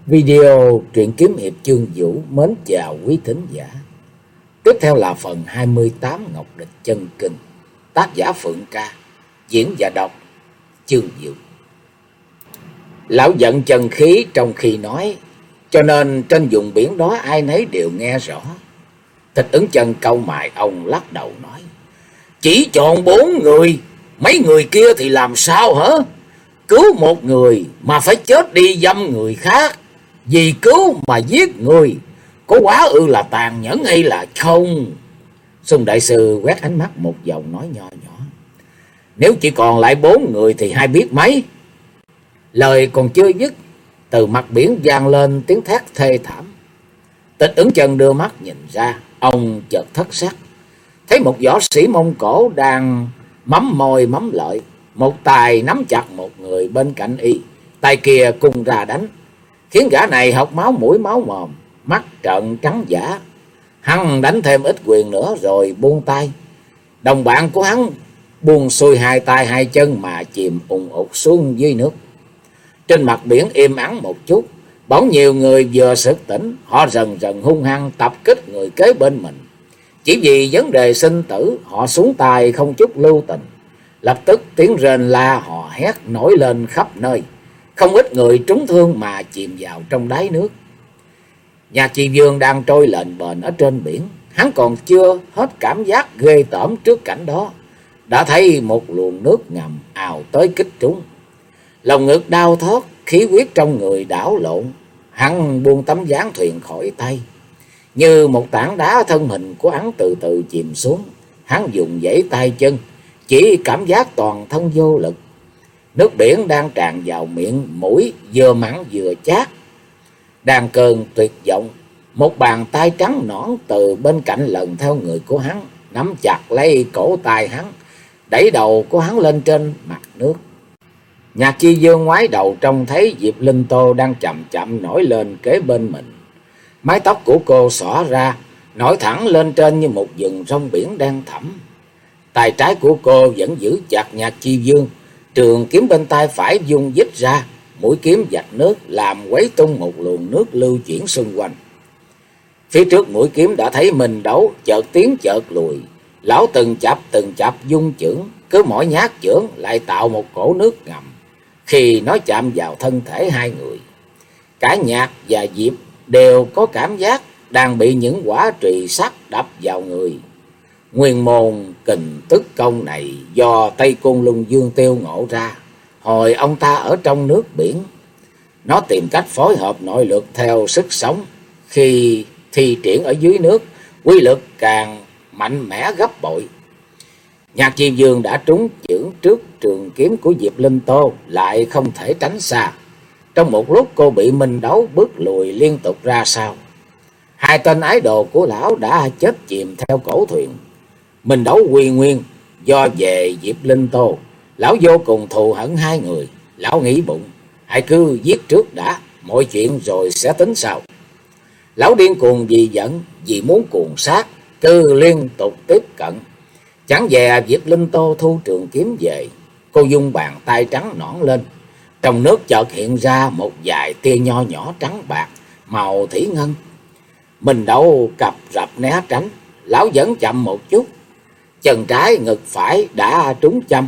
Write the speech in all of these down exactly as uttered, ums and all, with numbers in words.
Video truyện kiếm hiệp Chương Vũ mến chào quý thính giả. Tiếp theo là phần hai mươi tám Ngọc Địch Chân Kinh. Tác giả Phượng Ca, diễn và đọc Chương Vũ. Lão giận chân khí trong khi nói, cho nên trên vùng biển đó ai nấy đều nghe rõ. Thích Ứng Chân cau mày, ông lắc đầu nói: chỉ chọn bốn người, mấy người kia thì làm sao hả? Cứu một người mà phải chết đi dăm người khác, vì cứu mà giết người, có quá ư là tàn nhẫn hay là không? Xuân đại sư quét ánh mắt một vòng nói nho nhỏ: nếu chỉ còn lại bốn người thì hai biết mấy. Lời còn chưa dứt, từ mặt biển vang lên tiếng thét thê thảm. Tịch Ứng Chân đưa mắt nhìn ra, ông chợt thất sắc, thấy một võ sĩ Mông Cổ đang mắm môi mắm lợi, một tay nắm chặt một người bên cạnh y, tay kia cùng ra đánh, khiến gã này học máu mũi máu mồm, mắt trợn trắng dã. Hắn đánh thêm ít quyền nữa rồi buông tay. Đồng bạn của hắn buông xuôi hai tay hai chân mà chìm ùng ục xuống dưới nước. Trên mặt biển im ắng một chút, bỗng nhiều người vừa sực tỉnh, họ dần dần hung hăng tập kích người kế bên mình. Chỉ vì vấn đề sinh tử, họ xuống tay không chút lưu tình. Lập tức tiếng rên la hò hét nổi lên khắp nơi, không ít người trúng thương mà chìm vào trong đáy nước. Nhạc Chi Vương đang trôi lềnh bềnh ở trên biển, hắn còn chưa hết cảm giác ghê tởm trước cảnh đó, đã thấy một luồng nước ngầm ào tới kích trúng. Lòng ngực đau thót, khí huyết trong người đảo lộn, hắn buông tấm ván thuyền khỏi tay. Như một tảng đá, thân hình của hắn từ từ chìm xuống. Hắn dùng dãy tay chân, chỉ cảm giác toàn thân vô lực. Nước biển đang tràn vào miệng mũi, vừa mặn vừa chát. Đang cơn tuyệt vọng, một bàn tay trắng nõn từ bên cạnh lần theo người của hắn, nắm chặt lấy cổ tay hắn, đẩy đầu của hắn lên trên mặt nước. Nhạc Chi Vương ngoái đầu trông thấy Diệp Linh Tô đang chậm chậm nổi lên kế bên mình. Mái tóc của cô xõa ra, nổi thẳng lên trên như một vùng sông biển đen thẳm. Tay trái của cô vẫn giữ chặt Nhạc Chi Vương, trường kiếm bên tay phải vung dít ra, mũi kiếm vạch nước làm quấy tung một luồng nước lưu chuyển xung quanh. Phía trước mũi kiếm đã thấy mình đấu, chợt tiến chợt lùi. Lão từng chập từng chập dung chưởng, cứ mỗi nhát chưởng lại tạo một cổ nước ngầm. Khi nó chạm vào thân thể hai người, cả Nhạc và Diệp đều có cảm giác đang bị những quả trùy sắt đập vào người. Nguyên môn kình tức công này do Tây Côn Luân Dương Tiêu ngộ ra hồi ông ta ở trong nước biển. Nó tìm cách phối hợp nội lực theo sức sống, khi thi triển ở dưới nước, quy lực càng mạnh mẽ gấp bội. Nhạc Chi Vương đã trúng chưởng trước trường kiếm của Diệp Linh Tô, lại không thể tránh xa. Trong một lúc cô bị Minh Đấu bước lùi liên tục ra sau. Hai tên ái đồ của lão đã chết chìm theo cổ thuyền. Minh Đấu quy nguyên do về Diệp Linh Tô, lão vô cùng thù hận hai người. Lão nghĩ bụng, hãy cứ giết trước đã, mọi chuyện rồi sẽ tính sau. Lão điên cuồng vì giận, vì muốn cuồng sát, cứ liên tục tiếp cận. Chẳng dè Diệp Linh Tô thu trường kiếm về, cô dung bàn tay trắng nõn lên. Trong nước chợt hiện ra một vài tia nho nhỏ trắng bạc, màu thủy ngân. Mình Đấu cặp rập né tránh, lão vẫn chậm một chút. Chân trái ngực phải đã trúng châm.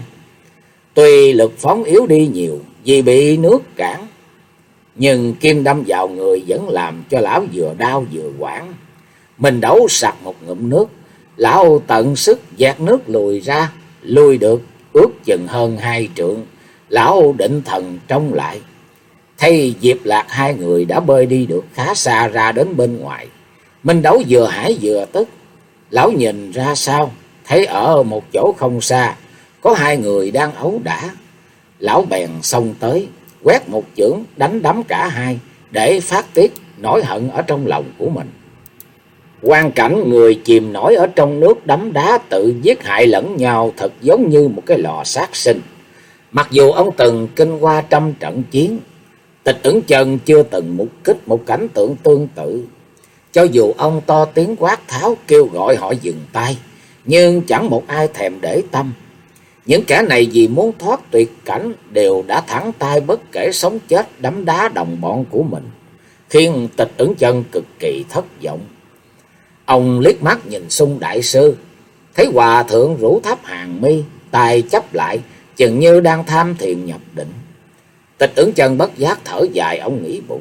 Tuy lực phóng yếu đi nhiều vì bị nước cản, nhưng kim đâm vào người vẫn làm cho lão vừa đau vừa hoảng. Mình Đấu sặc một ngụm nước, lão tận sức dạt nước lùi ra, lùi được ước chừng hơn hai trượng. Lão định thần trông lại, thấy Diệp Lạc hai người đã bơi đi được khá xa ra đến bên ngoài. Minh Đấu vừa hãi vừa tức. Lão nhìn ra sau, thấy ở một chỗ không xa có hai người đang ấu đả. Lão bèn xông tới, quét một chưởng đánh đấm cả hai để phát tiết nỗi hận ở trong lòng của mình. Quang cảnh người chìm nổi ở trong nước đấm đá tự giết hại lẫn nhau thật giống như một cái lò sát sinh. Mặc dù ông từng kinh qua trăm trận chiến, Tịch Ứng Chân chưa từng mục kích một cảnh tượng tương tự. Cho dù ông to tiếng quát tháo kêu gọi họ dừng tay, nhưng chẳng một ai thèm để tâm. Những kẻ này vì muốn thoát tuyệt cảnh đều đã thẳng tay bất kể sống chết đấm đá đồng bọn của mình. khiến Tịch Ẩn Chân cực kỳ thất vọng. Ông liếc mắt nhìn Xung đại sư, thấy hòa thượng rũ thấp hàng mi, tay chắp lại, chừng như đang tham thiền nhập định. Tịch Ẩn Chân bất giác thở dài, ông nghĩ bụng: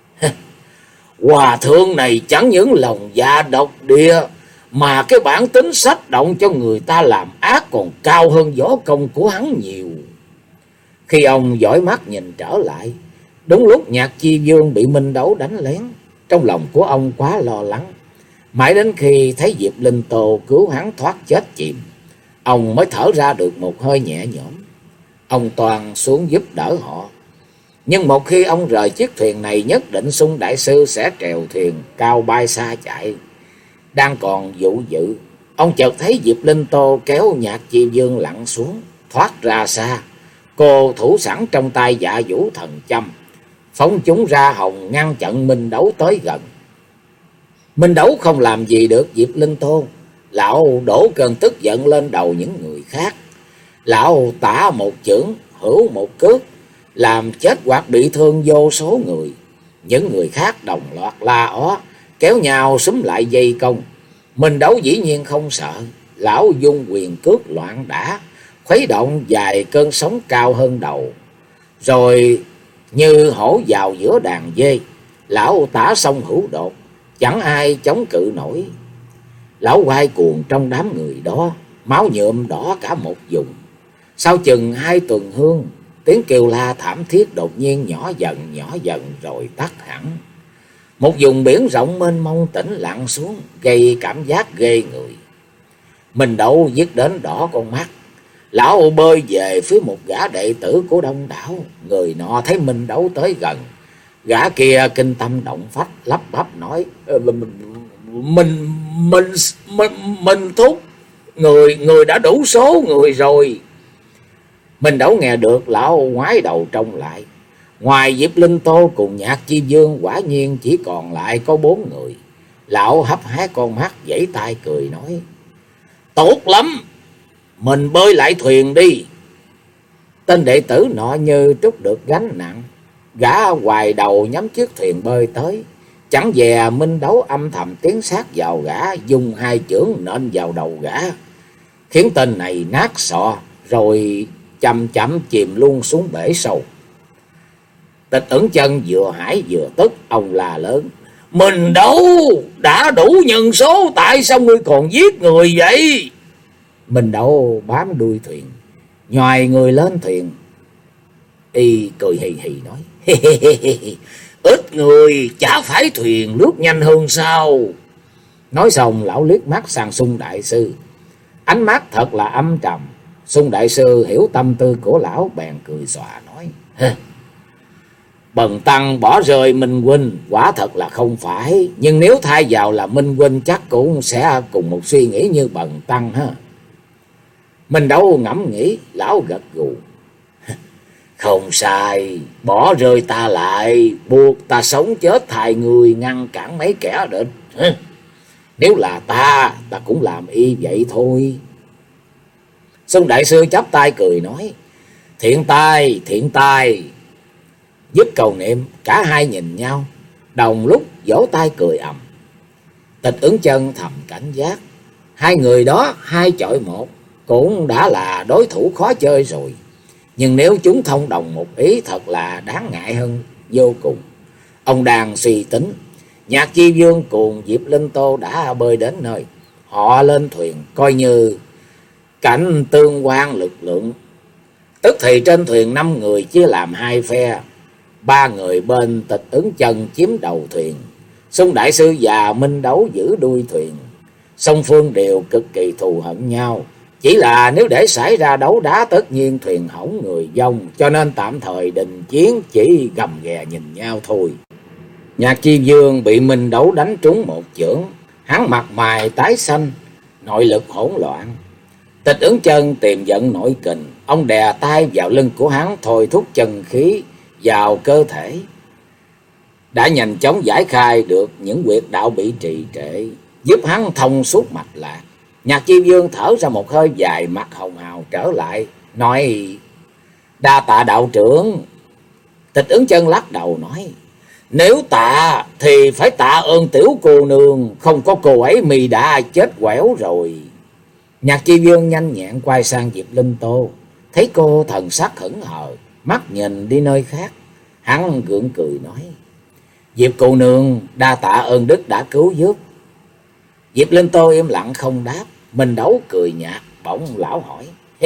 hòa thượng này chẳng những lòng dạ độc địa, mà cái bản tính sách động cho người ta làm ác còn cao hơn võ công của hắn nhiều. Khi ông dõi mắt nhìn trở lại, đúng lúc Nhạc Chi Vương bị Minh Đấu đánh lén, trong lòng của ông quá lo lắng. Mãi đến khi thấy Diệp Linh Tô cứu hắn thoát chết chìm, ông mới thở ra được một hơi nhẹ nhõm. Ông toàn xuống giúp đỡ họ. Nhưng một khi ông rời chiếc thuyền này, nhất định Xung đại sư sẽ trèo thuyền cao bay xa chạy. Đang còn vụ dự, ông chợt thấy Diệp Linh Tô kéo Nhạc Chi Vương lặn xuống, thoát ra xa. Cô thủ sẵn trong tay Dạ Vũ thần châm, phóng chúng ra hồng ngăn chặn Minh Đấu tới gần. Minh Đấu không làm gì được Diệp Linh Tô. Lão đổ cơn tức giận lên đầu những người khác. Lão tả một chưởng, hữu một cước, làm chết hoặc bị thương vô số người. Những người khác đồng loạt la ó, kéo nhau xúm lại dây công. Minh Đấu dĩ nhiên không sợ. Lão dung quyền cước loạn đả, khuấy động vài cơn sóng cao hơn đầu, rồi như hổ vào giữa đàn dê. Lão tả xong hữu đột, chẳng ai chống cự nổi. Lão quay cuồng trong đám người đó, máu nhuộm đỏ cả một vùng. Sau chừng hai tuần hương, tiếng kêu la thảm thiết đột nhiên nhỏ dần nhỏ dần rồi tắt hẳn. Một vùng biển rộng mênh mông tĩnh lặng xuống, gây cảm giác ghê người. Minh Đấu dứt đến đỏ con mắt. Lão bơi về phía một gã đệ tử của Đông Đảo. Người nọ thấy Minh Đấu tới gần, gã kia kinh tâm động phách, lắp bắp nói: mình mình mình mình, mình thúc người người đã đủ số người rồi. Minh Đấu nghe được, lão ngoái đầu trông lại. Ngoài Diệp Linh Tô cùng Nhạc Chi Vương, quả nhiên chỉ còn lại có bốn người. Lão hấp hé con mắt, vẫy tay cười nói: tốt lắm, mình bơi lại thuyền đi. Tên đệ tử nọ như trút được gánh nặng, gã hoài đầu nhắm chiếc thuyền bơi tới. Chẳng dè Minh Đấu âm thầm tiến sát vào gã, dùng hai chưởng nện vào đầu gã, khiến tên này nát sọ, rồi chậm chậm chìm luôn xuống bể sâu. Tịch Ẩn Chân vừa hãi vừa tức, ông la lớn: Minh Đấu, đã đủ nhân số, tại sao ngươi còn giết người vậy? Minh Đấu bám đuôi thuyền, nhoài người lên thuyền, y cười hì hì nói: ít người chả phải thuyền lướt nhanh hơn sao? Nói xong lão liếc mắt sang Xung đại sư, ánh mắt thật là âm trầm. Xung đại sư hiểu tâm tư của lão, bèn cười xòa nói: Bần tăng bỏ rơi Minh huynh quả thật là không phải, nhưng nếu thay vào là Minh huynh chắc cũng sẽ cùng một suy nghĩ như bần tăng ha. Minh Đấu ngẫm nghĩ, lão gật gù: không sai, bỏ rơi ta lại, buộc ta sống chết thay người, ngăn cản mấy kẻ địch. Nếu là ta, ta cũng làm y vậy thôi. Xung đại sư chắp tay cười nói: thiện tai, thiện tai. Dứt cầu niệm, cả hai nhìn nhau, đồng lúc vỗ tay cười ầm. Tịch Ẩn Chân thầm cảnh giác, hai người đó hai chọi một cũng đã là đối thủ khó chơi rồi, nhưng nếu chúng thông đồng một ý thật là đáng ngại hơn vô cùng. Ông đang suy tính, Nhạc Chi Vương cùng Diệp Linh Tô đã bơi đến nơi. Họ lên thuyền coi như cảnh tương quan lực lượng. Tức thì trên thuyền năm người chia làm hai phe. Ba người bên Tịch Ẩn Chân chiếm đầu thuyền, Xung đại sư và Minh Đấu giữ đuôi thuyền. Song phương đều cực kỳ thù hận nhau, chỉ là nếu để xảy ra đấu đá tất nhiên thuyền hỏng người vong, cho nên tạm thời đình chiến, chỉ gầm ghè nhìn nhau thôi. Nhạc Chi Vương bị Minh Đấu đánh trúng một chưởng, hắn mặt mày tái xanh, nội lực hỗn loạn. Tịch Ẩn Chân tìm giận nội kình, ông đè tay vào lưng của hắn, thôi thúc chân khí vào cơ thể, đã nhanh chóng giải khai được những huyệt đạo bị trì trệ, giúp hắn thông suốt mạch lạc. Nhạc Chi Vương thở ra một hơi dài, mặt hồng hào trở lại, nói: đa tạ đạo trưởng. Tịch Ẩn Chân lắc đầu nói: Nếu tạ thì phải tạ ơn tiểu cô nương, không có cô ấy mi đã chết quẻo rồi. Nhạc Chi Vương nhanh nhẹn quay sang Diệp Linh Tô, thấy cô thần sắc hững hờ, mắt nhìn đi nơi khác, hắn gượng cười nói: Diệp cô nương đa tạ ơn đức đã cứu giúp. Diệp Linh Tô im lặng không đáp. Minh Đấu cười nhạt, bỗng lão hỏi: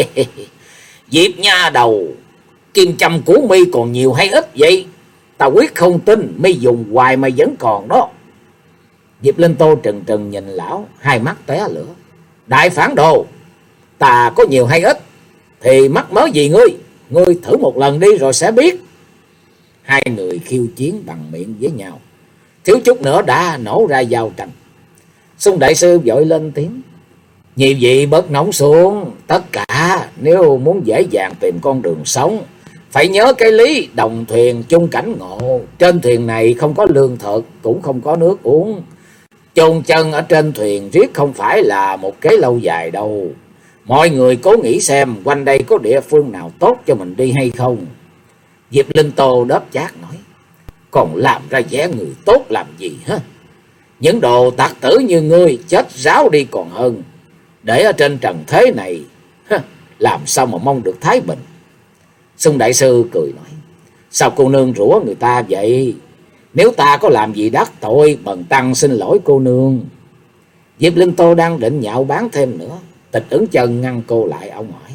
Diệp nha đầu, kim châm của mi còn nhiều hay ít vậy? Ta quyết không tin mi dùng hoài mà vẫn còn đó. Diệp Linh Tô trừng trừng nhìn lão, hai mắt tóe lửa: Đại phản đồ, ta có nhiều hay ít thì mắc mớ gì ngươi? Ngươi thử một lần đi rồi sẽ biết. Hai người khiêu chiến bằng miệng với nhau, thiếu chút nữa đã nổ ra giao tranh. Xung đại sư vội lên tiếng: Nhị vị bớt nóng xuống, tất cả nếu muốn dễ dàng tìm con đường sống, phải nhớ cái lý đồng thuyền chung cảnh ngộ. Trên thuyền này không có lương thực, cũng không có nước uống. Chôn chân ở trên thuyền riết không phải là một cái lâu dài đâu. Mọi người cố nghĩ xem quanh đây có địa phương nào tốt cho mình đi hay không. Diệp Linh Tô đớp chát nói: Còn làm ra vẻ người tốt làm gì hả? Những đồ tặc tử như ngươi chết ráo đi còn hơn. Để ở trên trần thế này, làm sao mà mong được thái bình. Xung đại sư cười nói: Sao cô nương rủa người ta vậy? Nếu ta có làm gì đắc tội, bần tăng xin lỗi cô nương. Diệp Linh Tô đang định nhạo báng thêm nữa, Tịch Ứng Chân ngăn cô lại. Ông hỏi: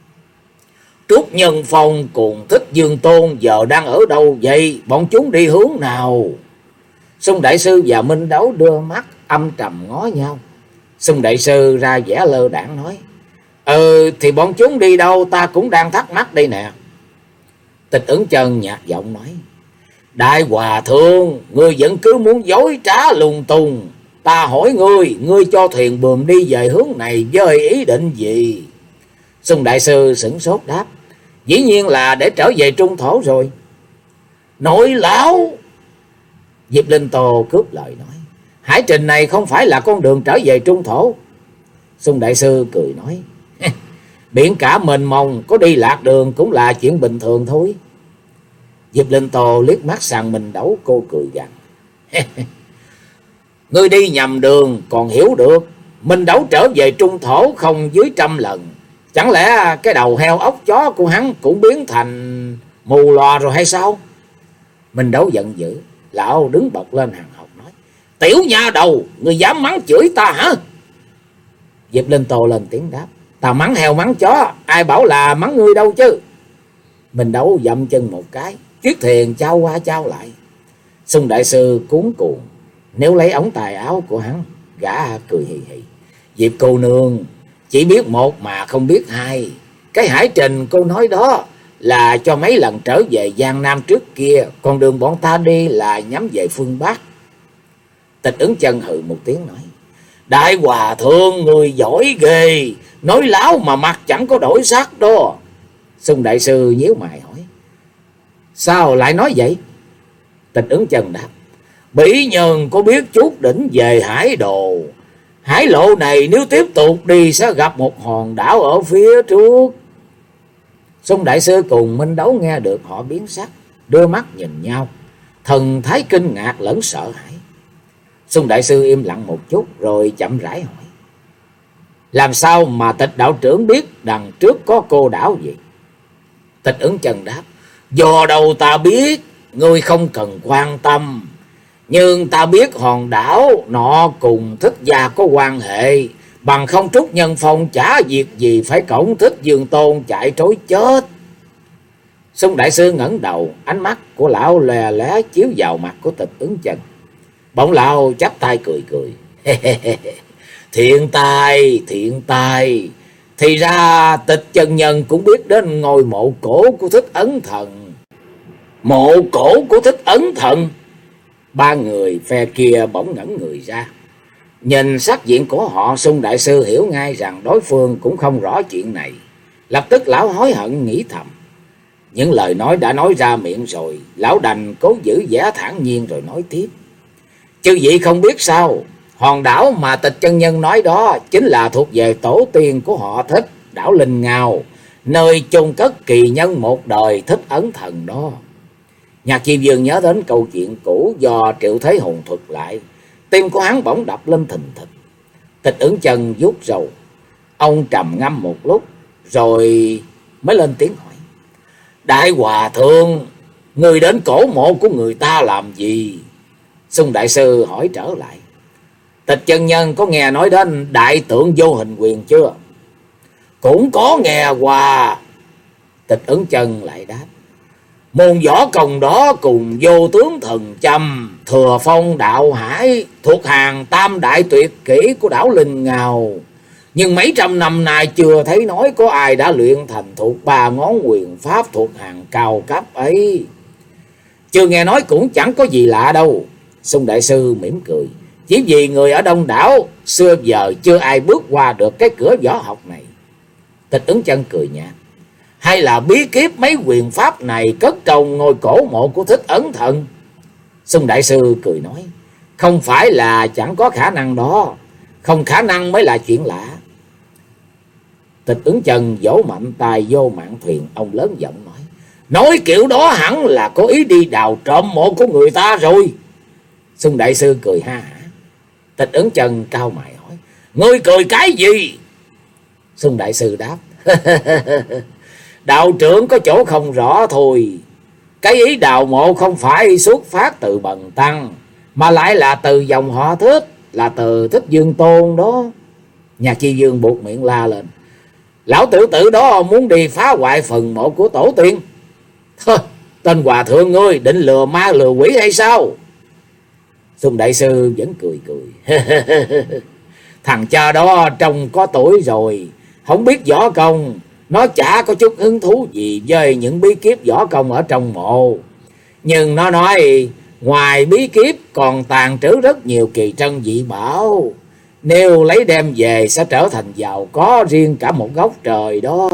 Trúc Nhân Phong cùng Thích Dương Tôn giờ đang ở đâu vậy? Bọn chúng đi hướng nào? Xung đại sư và Minh Đấu đưa mắt âm trầm ngó nhau. Xung đại sư ra vẻ lơ đãng nói: Ừ thì bọn chúng đi đâu ta cũng đang thắc mắc đây nè. Tịch Ứng Chân nhạt giọng nói: Đại hòa thượng, ngươi vẫn cứ muốn dối trá lung tung. Ta hỏi ngươi, ngươi cho thuyền buồm đi về hướng này với ý định gì? Xung đại sư sửng sốt đáp: Dĩ nhiên là để trở về Trung Thổ rồi. Nội lão! Diệp Linh Tô cướp lời nói: Hải trình này không phải là con đường trở về Trung Thổ. Xung đại sư cười nói: Biển cả mênh mông, có đi lạc đường cũng là chuyện bình thường thôi. Diệp Linh Tô liếc mắt sang Minh Đấu, cô cười gằn: Ngươi đi nhầm đường còn hiểu được. Minh Đấu trở về Trung Thổ không dưới trăm lần. Chẳng lẽ cái đầu heo ốc chó của hắn cũng biến thành mù lòa rồi hay sao? Minh Đấu giận dữ, lão đứng bật lên hàng học nói: Tiểu nha đầu, ngươi dám mắng chửi ta hả? Diệp Linh Tô lên tiếng đáp: Ta mắng heo mắng chó, ai bảo là mắng ngươi đâu chứ. Minh Đấu dậm chân một cái, chiếc thuyền trao qua trao lại. Xung đại sư cuống cuồng nếu lấy ống tài áo của hắn, gã cười hì hì: Diệp cô nương chỉ biết một mà không biết hai. Cái hải trình cô nói đó là cho mấy lần trở về Giang Nam trước kia, còn đường bọn ta đi là nhắm về phương Bắc. Tịch Ứng Chân hừ một tiếng nói: Đại hòa thượng, người giỏi ghê, nói láo mà mặt chẳng có đổi sắc đó. Xung đại sư nhíu mày hỏi: Sao lại nói vậy? Tịch Ứng Chân đáp: Bỉ nhân có biết chút đỉnh về hải đồ. Hải lộ này nếu tiếp tục đi sẽ gặp một hòn đảo ở phía trước. Xung đại sư cùng Minh Đấu nghe được họ biến sắc, đưa mắt nhìn nhau, thần thái kinh ngạc lẫn sợ hãi. Xung đại sư im lặng một chút rồi chậm rãi hỏi: Làm sao mà Tịch đạo trưởng biết đằng trước có cô đảo gì? Tịch Ứng Chân đáp: Do đâu ta biết, ngươi không cần quan tâm. Nhưng ta biết hòn đảo nọ cùng Thích gia có quan hệ, bằng không Trúc Nhân Phong chả việc gì phải cổng Thích Dương Tôn chạy trối chết. Xung đại sư ngẩng đầu, ánh mắt của lão lè lé chiếu vào mặt của Tịch Ứng Chân. Bỗng lão chắp tay cười cười: Thiện tài, thiện tài. Thì ra Tịch chân nhân cũng biết đến ngôi mộ cổ của Thích Ấn Thần. Mộ cổ của Thích Ấn Thần? Ba người phe kia bỗng ngẩn người ra. Nhìn sắc diện của họ, Xung đại sư hiểu ngay rằng đối phương cũng không rõ chuyện này. Lập tức lão hối hận nghĩ thầm. Những lời nói đã nói ra miệng rồi, lão đành cố giữ vẻ thản nhiên rồi nói tiếp: Chư vị không biết sao, hòn đảo mà Tịch chân nhân nói đó chính là thuộc về tổ tiên của họ Thích, đảo Linh Ngao, nơi chôn cất kỳ nhân một đời Thích Ấn Thần đó. Nhạc Chi Vương nhớ đến câu chuyện cũ do Triệu Thế Hùng thuật lại, tim của hắn bỗng đập lên thình thịch. Tịch Ứng Chân vuốt râu, ông trầm ngâm một lúc rồi mới lên tiếng hỏi: Đại hòa thượng, người đến cổ mộ của người ta làm gì? Xung đại sư hỏi trở lại: Tịch chân nhân có nghe nói đến đại tượng Vô Hình Quyền chưa? Cũng có nghe qua. Tịch Ứng Chân lại đáp: Môn võ công đó cùng Vô Tướng Thần Châm, Thừa Phong Đạo Hải thuộc hàng tam đại tuyệt kỹ của đảo Linh Ngào, nhưng mấy trăm năm nay chưa thấy nói có ai đã luyện thành thuộc ba ngón quyền pháp thuộc hàng cao cấp ấy. Chưa nghe nói cũng chẳng có gì lạ đâu. Xung đại sư mỉm cười: Chỉ vì người ở Đông Đảo xưa giờ chưa ai bước qua được cái cửa võ học này. Tịch Ứng Chân cười nhạt: Hay là bí kíp mấy quyền pháp này cất trong ngôi cổ mộ của Thích Ấn Thần? Xung đại sư cười nói: Không phải là chẳng có khả năng đó, không khả năng mới là chuyện lạ. Tịch Ứng Chân vỗ mạnh tay vô mạn thuyền, ông lớn giọng nói: Nói kiểu đó hẳn là có ý đi đào trộm mộ của người ta rồi. Xung đại sư cười ha hả. Tịch Ứng Chân cau mày hỏi: Ngươi cười cái gì? Xung đại sư đáp: Đạo trưởng có chỗ không rõ thôi. Cái ý đào mộ không phải xuất phát từ Bần Tăng, mà lại là từ dòng họ Thích, là từ Thích Dương Tôn đó. Nhạc Chi Vương buột miệng la lên: Lão tiểu tử đó muốn đi phá hoại phần mộ của tổ tiên. Thôi, tên hòa thượng ngươi định lừa ma lừa quỷ hay sao? Xung đại sư vẫn cười cười: Thằng cha đó trông có tuổi rồi, không biết võ công, nó chả có chút hứng thú gì với những bí kíp võ công ở trong mộ. Nhưng nó nói ngoài bí kíp còn tàn trữ rất nhiều kỳ trân dị bảo, nếu lấy đem về sẽ trở thành giàu có riêng cả một góc trời đó.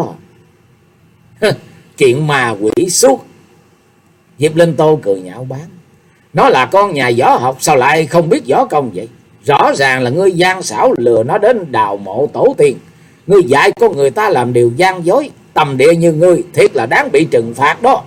Chuyện ma quỷ suốt. Diệp Linh Tô cười nhạo báng: Nó là con nhà võ học sao lại không biết võ công vậy? Rõ ràng là ngươi gian xảo lừa nó đến đào mộ tổ tiên. Ngươi dạy con người ta làm điều gian dối, tầm địa như ngươi thiệt là đáng bị trừng phạt đó.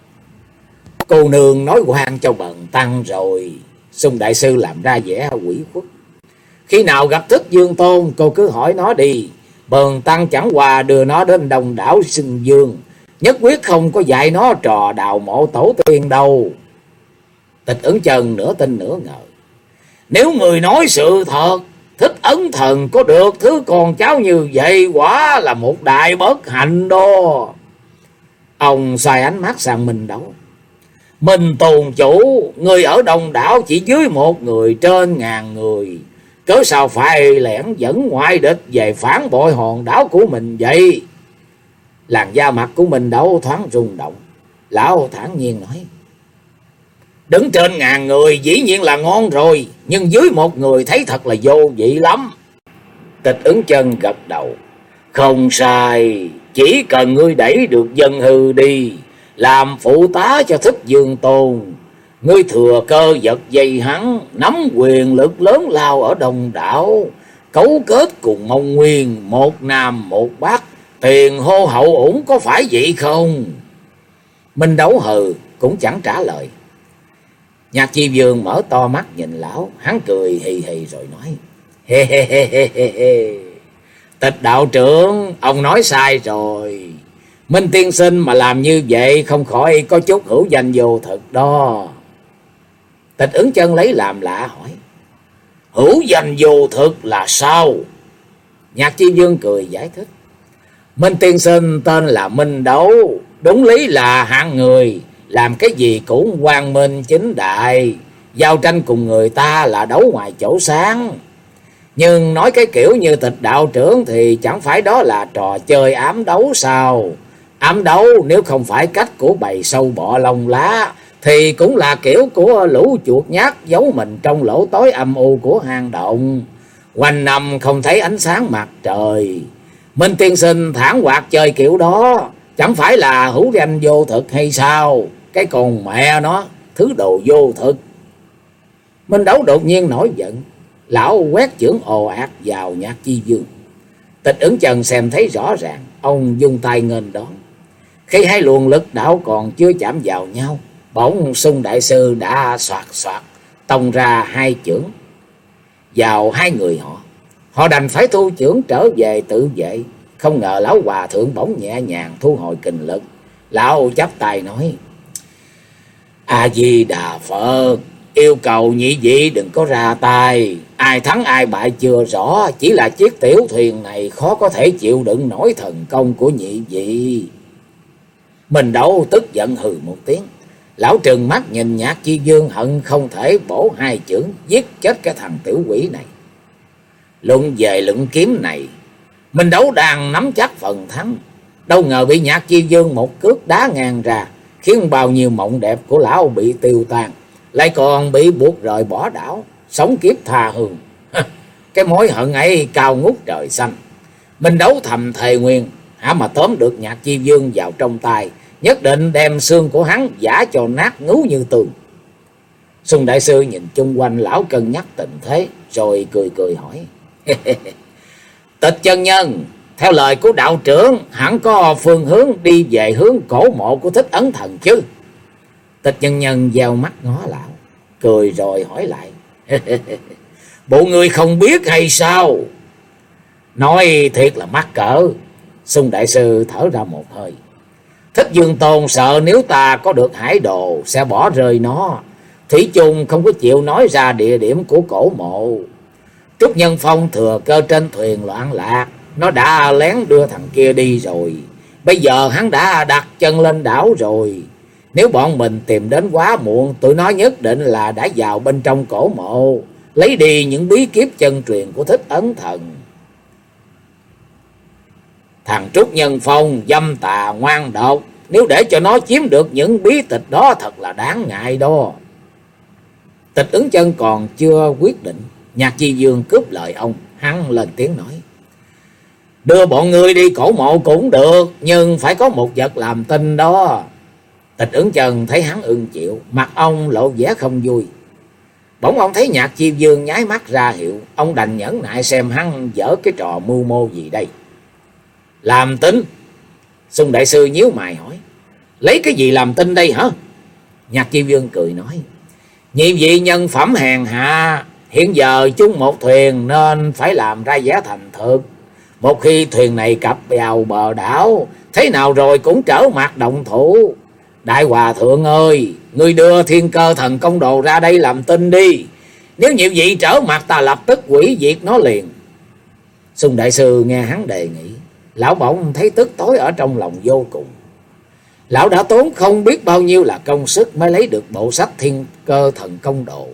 Cô nương nói quan cho Bần Tăng rồi. Xung đại sư làm ra vẻ quỷ khuất: Khi nào gặp Thích Dương Tôn, cô cứ hỏi nó đi. Bần Tăng chẳng qua đưa nó đến Đông Đảo Xưng Dương, nhất quyết không có dạy nó trò đào mộ tổ tiên đâu. Tịch Ứng Chân nửa tin nửa ngờ: Nếu người nói sự thật, Thích Ấn Thần có được thứ con cháu như vậy quả là một đại bất hạnh đó. Ông xoay ánh mắt sang Minh Đấu: Minh Tôn chủ, người ở Đông Đảo chỉ dưới một người trên ngàn người, cớ sao phải lẻn dẫn ngoại địch về phản bội hòn đảo của mình vậy? Làn da mặt của Minh Đấu thoáng rung động. Lão thản nhiên nói: Đứng trên ngàn người dĩ nhiên là ngon rồi, nhưng dưới một người thấy thật là vô vị lắm. Tịch Ứng Chân gật đầu: Không sai, chỉ cần ngươi đẩy được Dân Hư đi, làm phụ tá cho Thích Dương Tôn, ngươi thừa cơ giật dây hắn, nắm quyền lực lớn lao ở Đông Đảo, cấu kết cùng Mông Nguyên, một Nam một Bắc, tiền hô hậu ủng, có phải vậy không? Minh Đấu hừ cũng chẳng trả lời. Nhạc Chi Vương mở to mắt nhìn lão, hắn cười hì hì rồi nói: Hê hê hê hê hê hê. Tịch đạo trưởng, ông nói sai rồi. Minh tiên sinh mà làm như vậy không khỏi có chút hữu danh vô thực đó. Tịch Ứng Chân lấy làm lạ hỏi: Hữu danh vô thực là sao? Nhạc Chi Vương cười giải thích: Minh tiên sinh tên là Minh Đấu, đúng lý là hạng người, làm cái gì cũng quang minh chính đại, giao tranh cùng người ta là đấu ngoài chỗ sáng. Nhưng nói cái kiểu như Tịch đạo trưởng thì chẳng phải đó là trò chơi ám đấu sao? Ám đấu nếu không phải cách của bầy sâu bọ lông lá thì cũng là kiểu của lũ chuột nhát giấu mình trong lỗ tối âm u của hang động, quanh năm không thấy ánh sáng mặt trời. Minh tiên sinh thản hoạt chơi kiểu đó chẳng phải là hữu danh vô thực hay sao? Cái con mẹ nó, thứ đồ vô thực. Minh Đấu đột nhiên nổi giận, lão quét chưởng ồ ạt vào Nhạc Chi Vương. Tịch Ứng Chân xem thấy rõ ràng, ông dung tay nghênh đón. Khi hai luồng lực đạo còn chưa chạm vào nhau, Bỗng Sung đại sư đã soạt soạt tông ra hai chưởng vào hai người họ. Họ đành phải thu chưởng trở về tự vệ. Không ngờ lão hòa thượng bỗng nhẹ nhàng thu hồi kình lực. Lão chắp tay nói: A Di Đà Phật, yêu cầu nhị vị đừng có ra tay. Ai thắng ai bại chưa rõ, chỉ là chiếc tiểu thuyền này khó có thể chịu đựng nổi thần công của nhị vị. Mình Đấu tức giận hừ một tiếng. Lão trừng mắt nhìn Nhạc Chi Dương, hận không thể bổ hai chưởng giết chết cái thằng tiểu quỷ này. Luận về luận kiếm này, Mình Đấu đang nắm chắc phần thắng. Đâu ngờ bị Nhạc Chi Dương một cước đá ngang ra, khiến bao nhiêu mộng đẹp của lão bị tiêu tan, lại còn bị buộc rời bỏ đảo, sống kiếp tha hương. Cái mối hận ấy cao ngút trời xanh. Mình Đấu thầm thề nguyên, hả mà tóm được Nhạc Chi Dương vào trong tay, nhất định đem xương của hắn giả cho nát ngú như tường. Sung đại sư nhìn chung quanh, lão cân nhắc tình thế rồi cười cười hỏi: Tịch chân nhân, theo lời của đạo trưởng hẳn có phương hướng đi về hướng cổ mộ của Thích Ấn Thần chứ? Tịch chân nhân gieo mắt ngó lão, cười rồi hỏi lại: Bộ người không biết hay sao? Nói thiệt là mắc cỡ. Sung đại sư thở ra một hơi. Thích Dương Tôn sợ nếu ta có được hải đồ sẽ bỏ rơi nó. Thủy chung không có chịu nói ra địa điểm của cổ mộ. Trúc Nhân Phong thừa cơ trên thuyền loạn lạc, nó đã lén đưa thằng kia đi rồi. Bây giờ hắn đã đặt chân lên đảo rồi. Nếu bọn mình tìm đến quá muộn, tụi nó nhất định là đã vào bên trong cổ mộ, lấy đi những bí kíp chân truyền của Thích Ấn Thần. Thằng Trúc Nhân Phong dâm tà ngoan độc, nếu để cho nó chiếm được những bí tịch đó thật là đáng ngại đó. Tịch Ứng Chân còn chưa quyết định, Nhạc Chi Dương cướp lời ông, hắn lên tiếng nói: Đưa bọn ngươi đi cổ mộ cũng được, nhưng phải có một vật làm tin đó. Tịch Ứng Chân thấy hắn ưng chịu, mặt ông lộ vẻ không vui. Bỗng ông thấy Nhạc Chi Dương nháy mắt ra hiệu, ông đành nhẫn nại xem hắn dở cái trò mưu mô gì đây. Làm tin? Sung đại sư nhíu mày hỏi: Lấy cái gì làm tin đây hả? Nhạc Chi Dương cười nói: Nhị vị nhân phẩm hèn hạ, hiện giờ chung một thuyền nên phải làm ra vẻ thành thực. Một khi thuyền này cập vào bờ đảo, thế nào rồi cũng trở mặt động thủ. Đại hòa thượng ơi, ngươi đưa Thiên Cơ Thần Công Đồ ra đây làm tin đi. Nếu nhị vị trở mặt, ta lập tức hủy diệt nó liền. Sung đại sư nghe hắn đề nghị, lão bỗng thấy tức tối ở trong lòng vô cùng. Lão đã tốn không biết bao nhiêu là công sức mới lấy được bộ sách Thiên Cơ Thần Công Đồ.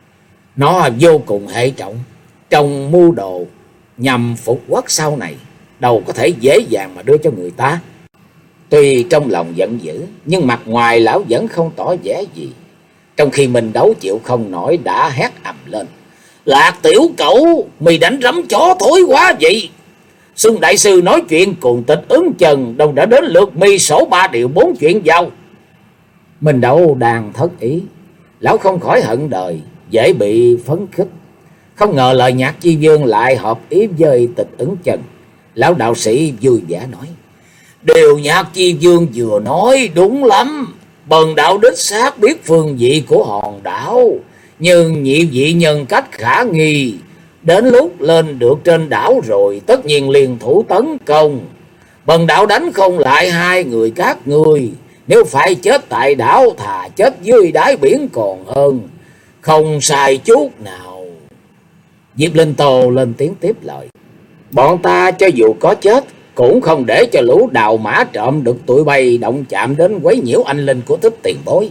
Nó vô cùng hệ trọng trong mưu đồ nhằm phục quốc sau này, đâu có thể dễ dàng mà đưa cho người ta. Tuy trong lòng giận dữ, nhưng mặt ngoài lão vẫn không tỏ vẻ gì. Trong khi Mình Đấu chịu không nổi đã hét ầm lên: Lạc tiểu cẩu, mày đánh rắm chó thối quá vậy. Sung đại sư nói chuyện cùng Tịch Ứng Chân, đâu đã đến lượt mi sổ ba điều bốn chuyện giao. Mình Đấu đang thất ý, lão không khỏi hận đời, dễ bị phấn khích. Không ngờ lời Nhạc Chi Dương lại hợp ý với Tịch Ứng Chân. Lão đạo sĩ vui vẻ nói: Điều Nhạc Chi Dương vừa nói đúng lắm. Bần đạo đích xác biết phương vị của hòn đảo, nhưng nhị vị nhân cách khả nghi. Đến lúc lên được trên đảo rồi, tất nhiên liền thủ tấn công. Bần đạo đánh không lại hai người các ngươi. Nếu phải chết tại đảo, thà chết dưới đáy biển còn hơn. Không sai chút nào. Diệp Linh Tô lên tiếng tiếp lời: Bọn ta cho dù có chết, cũng không để cho lũ đào mã trộm được tụi bay động chạm đến quấy nhiễu anh linh của Thích tiền bối.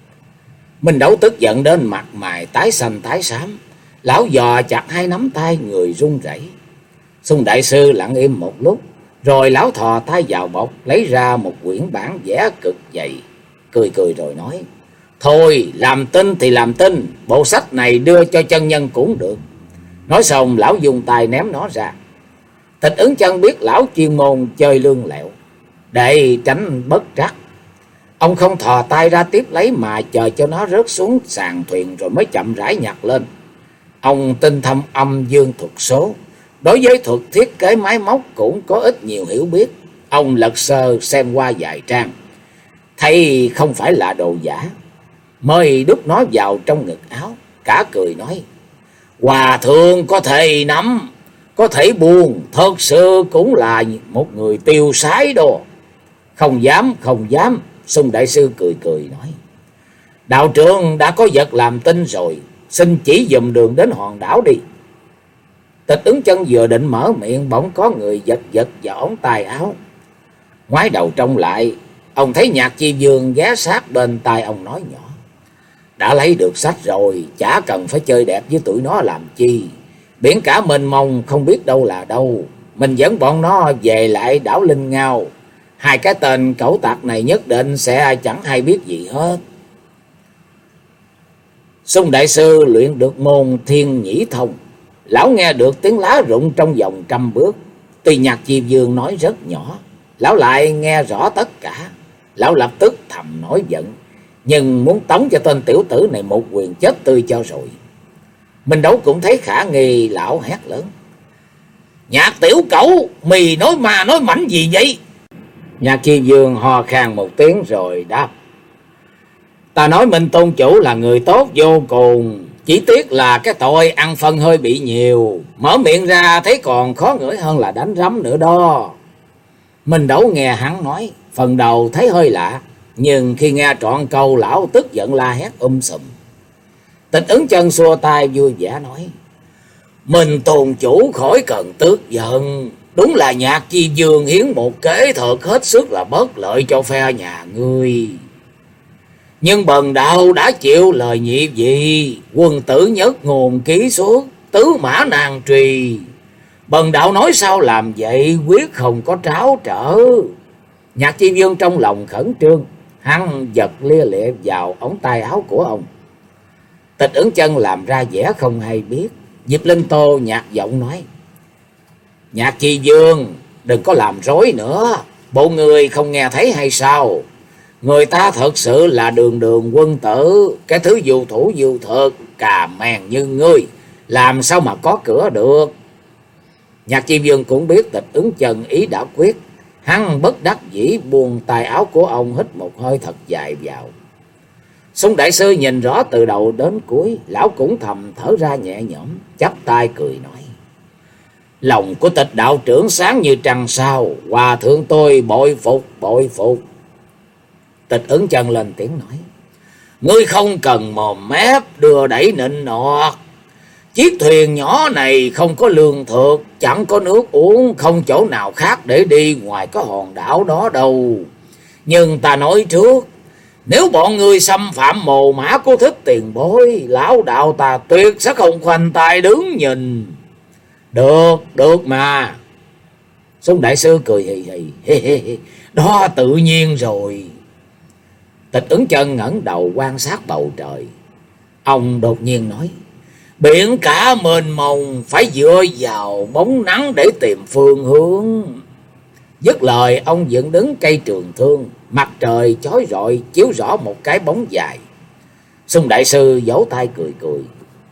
Mình Đấu tức giận đến mặt mày tái xanh tái xám. Lão dò chặt hai nắm tay, người run rẩy. Sung đại sư lặng im một lúc, rồi lão thò tay vào bọc, lấy ra một quyển bản vẽ cực dày, cười cười rồi nói: Thôi, làm tin thì làm tin, bộ sách này đưa cho chân nhân cũng được. Nói xong lão dùng tay ném nó ra. Tịch Ứng Chân biết lão chuyên môn chơi lương lẹo, để tránh bất trắc, ông không thò tay ra tiếp lấy mà chờ cho nó rớt xuống sàn thuyền rồi mới chậm rãi nhặt lên. Ông tinh thâm âm dương thuật số, đối với thuật thiết kế máy móc cũng có ít nhiều hiểu biết. Ông lật sơ xem qua vài trang, thấy không phải là đồ giả, mới đút nó vào trong ngực áo, cả cười nói: Hòa thượng có thể nắm, có thể buông, thật sự cũng là một người tiêu sái đồ. Không dám, không dám. Xung đại sư cười cười nói: Đạo trưởng đã có vật làm tin rồi, xin chỉ dùm đường đến hòn đảo đi. Tịch Ứng Chân vừa định mở miệng, bỗng có người giật giật vào ống tay áo. Ngoái đầu trông lại, ông thấy Nhạc Chi Vương ghé sát bên tai ông nói nhỏ: Đã lấy được sách rồi, chả cần phải chơi đẹp với tụi nó làm chi. Biển cả mênh mông không biết đâu là đâu, mình dẫn bọn nó về lại đảo Linh Ngao. Hai cái tên cẩu tặc này nhất định sẽ chẳng hay biết gì hết. Xung đại sư luyện được môn Thiên Nhĩ Thông, lão nghe được tiếng lá rụng trong vòng trăm bước. Tuy Nhạc Chi Vương nói rất nhỏ, lão lại nghe rõ tất cả. Lão lập tức thầm nổi giận, nhưng muốn tống cho tên tiểu tử này một quyền chết tươi cho rồi. Minh Đấu cũng thấy khả nghi, lão hét lớn: Nhạc tiểu cẩu, mì nói mà nói mảnh gì vậy? Nhạc Chi Vương ho khan một tiếng rồi đáp: Ta nói Minh tôn chủ là người tốt vô cùng, chỉ tiếc là cái tội ăn phân hơi bị nhiều, mở miệng ra thấy còn khó ngửi hơn là đánh rắm nữa đó. Minh Đấu nghe hắn nói, phần đầu thấy hơi lạ, nhưng khi nghe trọn câu lão tức giận la hét um sùm. Tịch Ứng Chân xua tay vui vẻ nói: Minh tôn chủ khỏi cần tức giận, đúng là Nhạc Chi Vương hiến một kế thật hết sức là bất lợi cho phe nhà ngươi. Nhưng bần đạo đã chịu lời nhị vị, quân tử nhất nguồn ký xuất, tứ mã nan trì. Bần đạo nói sao làm vậy, quyết không có tráo trở. Nhạc Chi Vương trong lòng khẩn trương, hắn giật lia lịa vào ống tay áo của ông. Tịch Ứng Chân làm ra vẻ không hay biết. Diệp Linh Tô nhạt giọng nói: Nhạc Chi Vương, đừng có làm rối nữa, bộ người không nghe thấy hay sao? Người ta thật sự là đường đường quân tử, cái thứ dù thủ dù thực, cà mèn như ngươi, làm sao mà có cửa được. Nhạc Chi Vương cũng biết Tịch Ứng Chân ý đã quyết, hắn bất đắc dĩ buông tay áo của ông, hít một hơi thật dài vào. Xung đại sư nhìn rõ từ đầu đến cuối, lão cũng thầm thở ra nhẹ nhõm, chắp tay cười nói: Lòng của Tịch đạo trưởng sáng như trăng sao, hòa thượng tôi bội phục bội phục. Tịch Ứng Chân lên tiếng nói: Ngươi không cần mồm mép đưa đẩy nịnh nọt. Chiếc thuyền nhỏ này không có lương thực, chẳng có nước uống, không chỗ nào khác để đi ngoài cái hòn đảo đó đâu. Nhưng ta nói trước, nếu bọn ngươi xâm phạm mồ mã của Thích tiền bối, lão đạo ta tuyệt sẽ không khoanh tay đứng nhìn. Được, được mà. Xung đại sư cười hì hì: Hê hê hê, đó tự nhiên rồi. Tịch Ứng Chân ngẩng đầu quan sát bầu trời. Ông đột nhiên nói: Biển cả mênh mông, phải dựa vào bóng nắng để tìm phương hướng. Dứt lời, ông dựng đứng cây trường thương, mặt trời chói rọi chiếu rõ một cái bóng dài. Xung đại sư vỗ tay cười cười: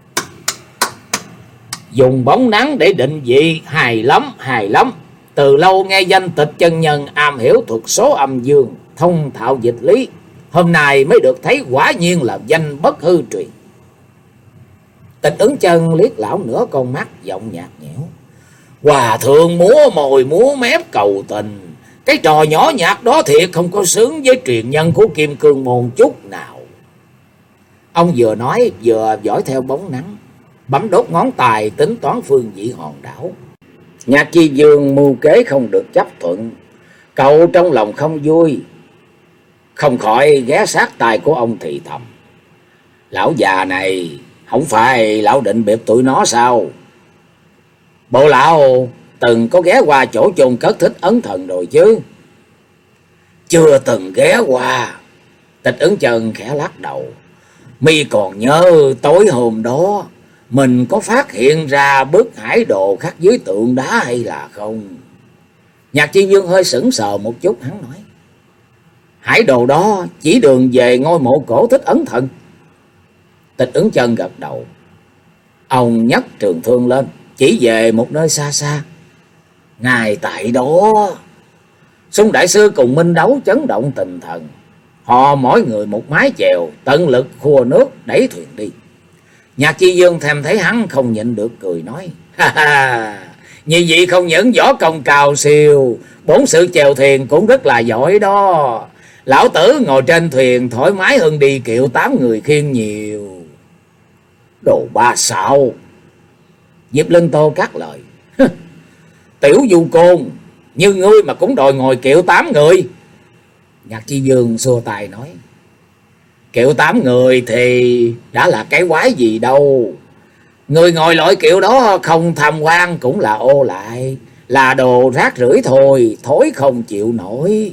Dùng bóng nắng để định vị, hài lắm, hài lắm. Từ lâu nghe danh Tịch chân nhân am hiểu thuật số âm dương, thông thạo dịch lý, hôm nay mới được thấy quả nhiên là danh bất hư truyền. Tịch Ứng Chân liếc lão nửa con mắt, giọng nhạt nhẽo: Hòa thượng múa mồi múa mép cầu tình, cái trò nhỏ nhặt đó thiệt không có xứng với truyền nhân của Kim Cương môn chút nào. Ông vừa nói vừa dõi theo bóng nắng, bấm đốt ngón tay tính toán phương vị hòn đảo. Nhạc Chi Vương mưu kế không được chấp thuận, cậu trong lòng không vui, không khỏi ghé sát tai của ông thì thầm: Lão già này, không phải lão định biệt tụi nó sao? Bộ lão từng có ghé qua chỗ chôn cất Thích Ấn Thần rồi chứ? Chưa từng ghé qua. Tịch Ứng Chân khẽ lắc đầu: Mi còn nhớ tối hôm đó mình có phát hiện ra bức hải đồ khắc dưới tượng đá hay là không? Nhạc Chi Vương hơi sững sờ một chút, hắn nói: Hải đồ đó chỉ đường về ngôi mộ cổ Thích Ấn Thần. Tịch Ứng Chân gật đầu. Ông nhấc trường thương lên, chỉ về một nơi xa xa. Ngài tại đó. Xung đại sư cùng Minh Đấu chấn động tinh thần. Họ mỗi người một mái chèo, tận lực khua nước đẩy thuyền đi. Nhạc Chi Dương thèm thấy hắn không nhịn được cười nói: Ha ha, như vậy không những võ công cao siêu, bổn sự chèo thuyền cũng rất là giỏi đó. Lão tử ngồi trên thuyền thoải mái hơn đi kiệu tám người khiêng nhiều. Đồ ba xạo! Diệp Linh Tô cắt lời: Tiểu Du Côn, như ngươi mà cũng đòi ngồi kiệu tám người. Nhạc Chi Dương xua tay nói: Kiệu tám người thì đã là cái quái gì đâu. Người ngồi loại kiệu đó không tham quan cũng là ô lại, là đồ rác rưởi thôi, thối không chịu nổi.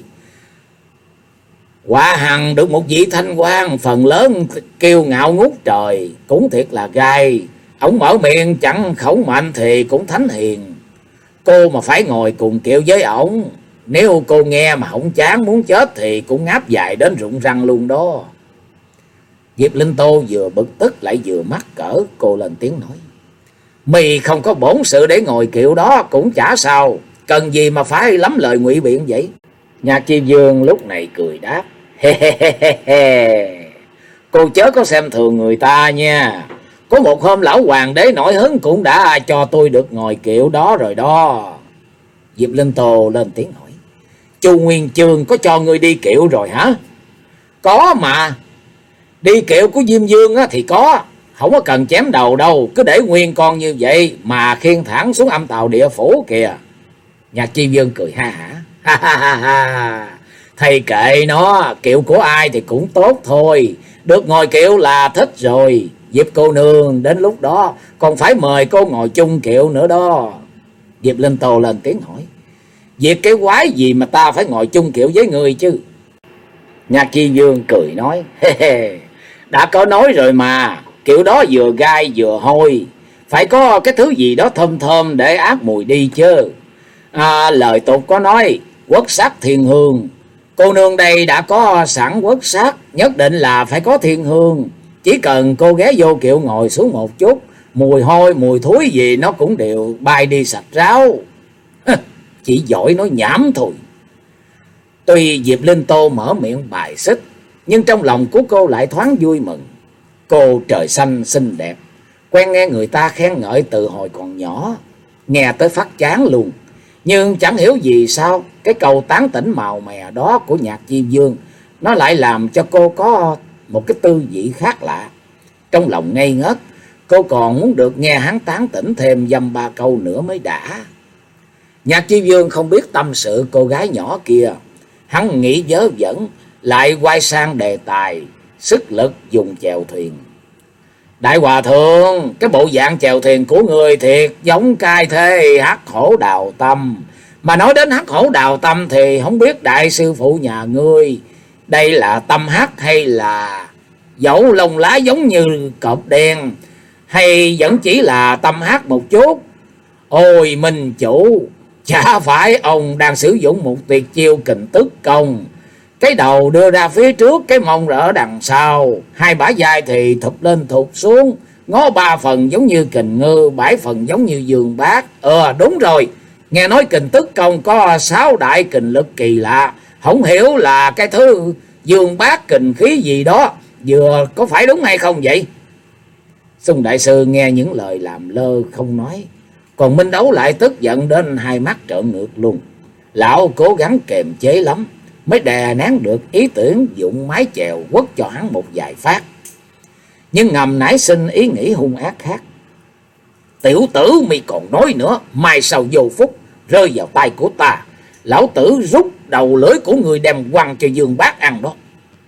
Quả hằng được một vị thanh quan, phần lớn kiêu ngạo ngút trời, cũng thiệt là gai. Ông mở miệng chẳng khẩu mạnh thì cũng thánh hiền. Cô mà phải ngồi cùng kiệu với ổng, nếu cô nghe mà không chán muốn chết thì cũng ngáp dài đến rụng răng luôn đó. Diệp Linh Tô vừa bực tức lại vừa mắc cỡ, cô lên tiếng nói: Mì không có bổn sự để ngồi kiệu đó cũng chả sao, cần gì mà phải lắm lời ngụy biện vậy? Nhạc Chi Dương lúc này cười đáp: He he he he he, cô chớ có xem thường người ta nha. Có một hôm lão hoàng đế nổi hứng cũng đã cho tôi được ngồi kiệu đó rồi đó. Diệp Linh Tô lên tiếng hỏi: Chu Nguyên Chương có cho ngươi đi kiệu rồi hả? Có mà. Đi kiệu của Diêm Dương á, thì có, không có cần chém đầu đâu, cứ để nguyên con như vậy mà khiêng thẳng xuống âm tàu địa phủ kìa. Nhạc Chi Dương cười ha hả: Ha ha ha ha, thầy kệ nó, kiệu của ai thì cũng tốt thôi, được ngồi kiệu là thích rồi. Diệp cô nương, đến lúc đó còn phải mời cô ngồi chung kiệu nữa đó. Diệp Linh Tô lên tiếng hỏi: Việc cái quái gì mà ta phải ngồi chung kiệu với người chứ? Nhạc Chi Dương cười nói: He he, đã có nói rồi mà, kiểu đó vừa gai vừa hôi, phải có cái thứ gì đó thơm thơm để át mùi đi chứ. À, lời tục có nói quốc sắc thiên hương, cô nương đây đã có sẵn quốc sắc, nhất định là phải có thiên hương. Chỉ cần cô ghé vô kiệu ngồi xuống một chút, mùi hôi mùi thúi gì nó cũng đều bay đi sạch ráo. Chỉ giỏi nói nhảm thôi. Tuy Diệp Linh Tô mở miệng bài xích, nhưng trong lòng của cô lại thoáng vui mừng. Cô trời xanh xinh đẹp, quen nghe người ta khen ngợi từ hồi còn nhỏ, nghe tới phát chán luôn. Nhưng chẳng hiểu vì sao cái câu tán tỉnh màu mè đó của Nhạc Chi Dương, nó lại làm cho cô có một cái tư vị khác lạ. Trong lòng ngây ngất, cô còn muốn được nghe hắn tán tỉnh thêm dăm ba câu nữa mới đã. Nhạc Chi Dương không biết tâm sự cô gái nhỏ kia, hắn nghĩ vớ vẩn, lại quay sang đề tài sức lực dùng chèo thuyền. Đại hòa thượng, cái bộ dạng chèo thuyền của người thiệt giống cai thế Hắc Hổ Đào Tâm. Mà nói đến Hắc Hổ Đào Tâm thì không biết đại sư phụ nhà ngươi đây là tâm hắc hay là dẫu lông lá giống như cọp đen, hay vẫn chỉ là tâm hắc một chút? Ôi minh chủ, chả phải ông đang sử dụng một tuyệt chiêu kình tức công, cái đầu đưa ra phía trước, cái mông ở đằng sau, hai bả vai thì thụp lên thụp xuống, ngó ba phần giống như kình ngư, bảy phần giống như giường bát. Ờ đúng rồi, nghe nói kình tức công có sáu đại kình lực kỳ lạ, không hiểu là cái thứ dương bát kình khí gì đó, vừa có phải đúng hay không vậy? Xung đại sư nghe những lời làm lơ không nói, còn Minh Đấu lại tức giận đến hai mắt trợn ngược luôn. Lão cố gắng kềm chế lắm mới đè nén được ý tưởng dụng mái chèo quất cho hắn một vài phát, nhưng ngầm nảy sinh ý nghĩ hung ác khác. Tiểu tử mi còn nói nữa, mai sau vô phúc rơi vào tay của ta, lão tử rút đầu lưỡi của người đem quăng cho Dương Bác ăn đó.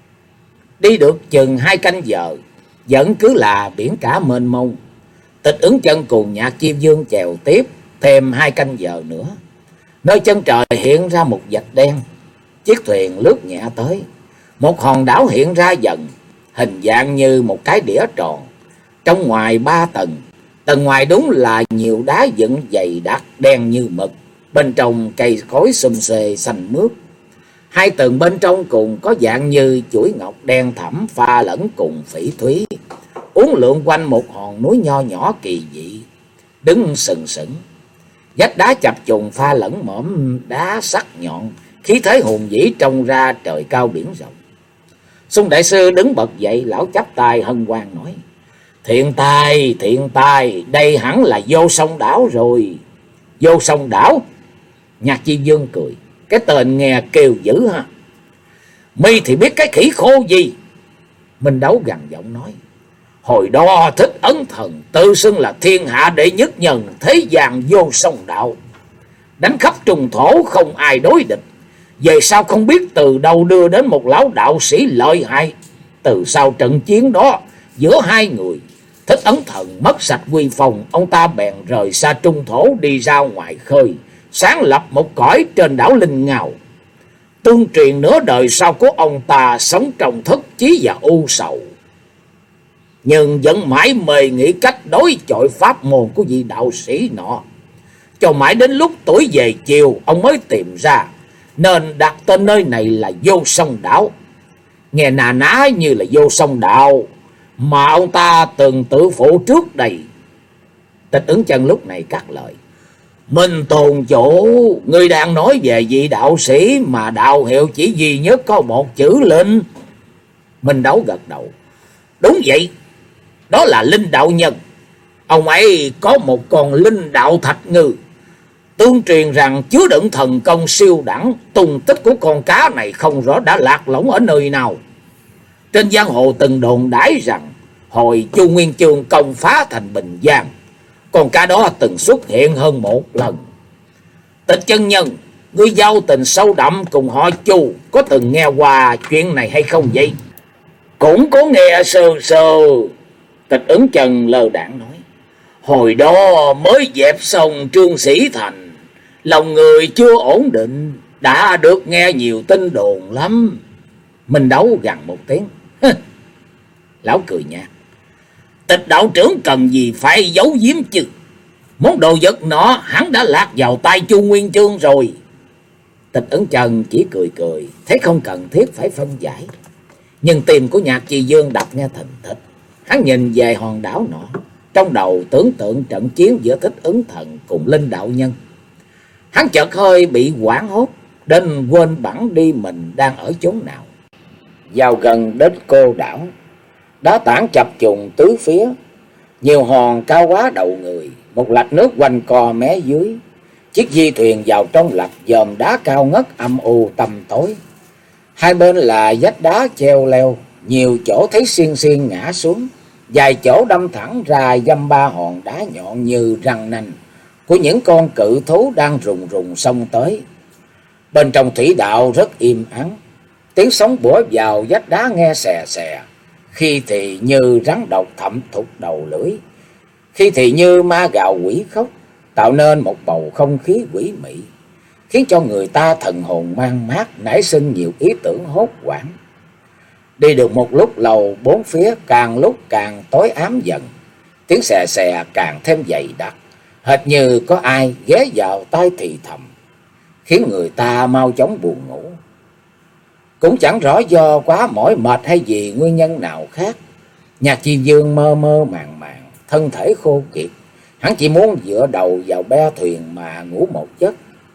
Đi được chừng hai canh giờ, vẫn cứ là biển cả mênh mông. Tịch Ứng Chân cùng Nhạc Chi Dương chèo tiếp thêm hai canh giờ nữa, nơi chân trời hiện ra một vạch đen. Chiếc thuyền lướt nhẹ tới, một hòn đảo hiện ra dần, hình dạng như một cái đĩa tròn, trong ngoài ba tầng. Tầng ngoài đúng là nhiều đá dựng dày đặc đen như mực, bên trong cây cối xum xê xanh mướt. Hai tầng bên trong cùng có dạng như chuỗi ngọc đen thẫm pha lẫn cùng phỉ thúy, uốn lượn quanh một hòn núi nho nhỏ kỳ dị, đứng sừng sững. Vách đá chập trùng pha lẫn mỏm đá sắc nhọn, khí thế hùng vĩ trông ra trời cao biển rộng. Xung đại sư đứng bật dậy, lão chắp tay hân hoan nói: Thiện tài, thiện tài, đây hẳn là Vô Song Đảo rồi. Vô Song Đảo? Nhạc Chi Dương cười: Cái tên nghe kêu dữ ha. Mi thì biết cái khỉ khô gì? Minh Đấu gằn giọng nói: Hồi đó Thích Ấn Thần tự xưng là thiên hạ đệ nhất nhân thế gian Vô Song Đạo, đánh khắp trung thổ không ai đối địch. Về sau không biết từ đâu đưa đến một lão đạo sĩ lợi hại. Từ sau trận chiến đó giữa hai người, Thích Ấn Thần mất sạch uy phong, ông ta bèn rời xa trung thổ đi ra ngoài khơi, sáng lập một cõi trên đảo Linh Ngào. Tương truyền nửa đời sau của ông ta sống trong thất chí và u sầu, nhưng vẫn mãi mê nghĩ cách đối chọi pháp môn của vị đạo sĩ nọ. Cho mãi đến lúc tuổi về chiều, ông mới tìm ra nên đặt tên nơi này là Vô Song Đảo. Nghe nà ná như là Vô Song Đạo mà ông ta từng tự phụ trước đây. Tịch Ứng Chân lúc này cắt lời: Minh Tôn chủ, ngươi đang nói về vị đạo sĩ mà đạo hiệu chỉ duy nhất có một chữ Linh. Minh Đấu gật đầu: Đúng vậy, đó là Linh Đạo Nhân. Ông ấy có một con linh đạo thạch ngư, tương truyền rằng chứa đựng thần công siêu đẳng. Tung tích của con cá này không rõ đã lạc lõng ở nơi nào. Trên giang hồ từng đồn đãi rằng hồi Chu Nguyên Chương công phá thành Bình Giang, con cá đó từng xuất hiện hơn một lần. Tịch chân nhân, ngươi giao tình sâu đậm cùng họ Chu, có từng nghe qua chuyện này hay không vậy? Cũng có nghe sơ sơ. Tịch Ứng Chân lơ đãng nói: Hồi đó mới dẹp xong Trương Sĩ Thành, lòng người chưa ổn định, đã được nghe nhiều tin đồn lắm. Minh Đấu gằn một tiếng: Lão cười nhạt: Tịch đạo trưởng cần gì phải giấu giếm chứ? Món đồ vật nọ hắn đã lạc vào tay Chu Nguyên Chương rồi. Tịch Ứng Chân chỉ cười cười, thấy không cần thiết phải phân giải. Nhưng tim của Nhạc Chi Dương đập nghe thình thịch. Hắn nhìn về hòn đảo nọ, trong đầu tưởng tượng trận chiến giữa Thích Ứng Thần cùng Linh Đạo Nhân. Hắn chợt hơi bị hoảng hốt, đến quên bẵng đi mình đang ở chốn nào. Vào gần đến cô đảo, đá tảng chập trùng tứ phía, nhiều hòn cao quá đầu người, một lạch nước quanh co mé dưới. Chiếc di thuyền vào trong lạch dòm đá cao ngất âm u tăm tối. Hai bên là vách đá treo leo, nhiều chỗ thấy xiên xiên ngã xuống, vài chỗ đâm thẳng ra dăm ba hòn đá nhọn như răng nanh của những con cự thú đang rùng rùng xông tới. Bên trong thủy đạo rất im ắng, tiếng sóng bủa vào vách đá nghe xè xè, khi thì như rắn độc thẩm thục đầu lưỡi, khi thì như ma gào quỷ khóc, tạo nên một bầu không khí quỷ mị, khiến cho người ta thần hồn mang mát, nảy sinh nhiều ý tưởng hốt hoảng. Đi được một lúc lâu, bốn phía càng lúc càng tối ám dần, tiếng xè xè càng thêm dày đặc, hệt như có ai ghé vào tai thì thầm, khiến người ta mau chóng buồn ngủ. Cũng chẳng rõ do quá mỏi mệt hay vì nguyên nhân nào khác, Nhạc Chi Dương mơ mơ màng màng, thân thể khô kiệt. Hắn chỉ muốn dựa đầu vào be thuyền mà ngủ một giấc.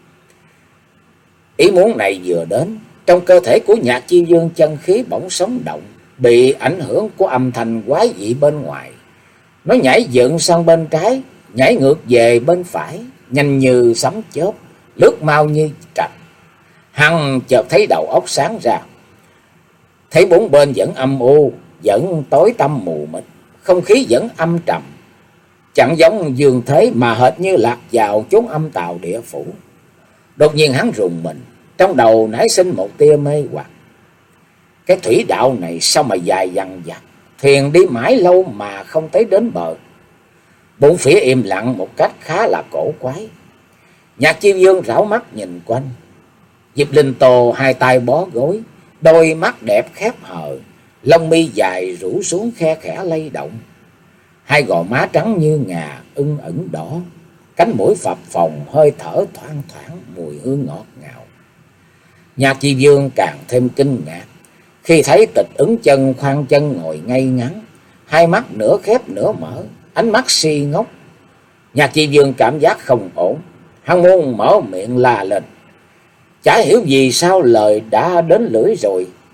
Ý muốn này vừa đến, trong cơ thể của Nhạc Chi Dương chân khí bỗng sống động, bị ảnh hưởng của âm thanh quái dị bên ngoài. Nó nhảy dựng sang bên trái, nhảy ngược về bên phải, nhanh như sấm chớp, lướt mau như trạch. Hắn chợt thấy đầu óc sáng ra, thấy bốn bên vẫn âm u, vẫn tối tăm mù mịt, không khí vẫn âm trầm, chẳng giống dương thế mà hệt như lạc vào chốn âm tào địa phủ. Đột nhiên hắn rùng mình, trong đầu nảy sinh một tia mê hoặc. Cái thủy đạo này sao mà dài dằng dặc, thuyền đi mãi lâu mà không thấy đến bờ. Bốn phía im lặng một cách khá là cổ quái. Nhạc Chi Dương rảo mắt nhìn quanh. Diệp Linh Tô hai tay bó gối, đôi mắt đẹp khép hờ, lông mi dài rủ xuống khe khẽ lay động. Hai gò má trắng như ngà, ưng ẩn đỏ, cánh mũi phập phồng, hơi thở thoang thoảng, mùi hương ngọt ngào. Nhạc Chi Dương càng thêm kinh ngạc khi thấy Tịch Ứng Chân khoanh chân ngồi ngay ngắn, hai mắt nửa khép nửa mở, ánh mắt si ngốc. Nhạc Chi Dương cảm giác không ổn, hắn muốn mở miệng la lên, chả hiểu vì sao lời đã đến lưỡi rồi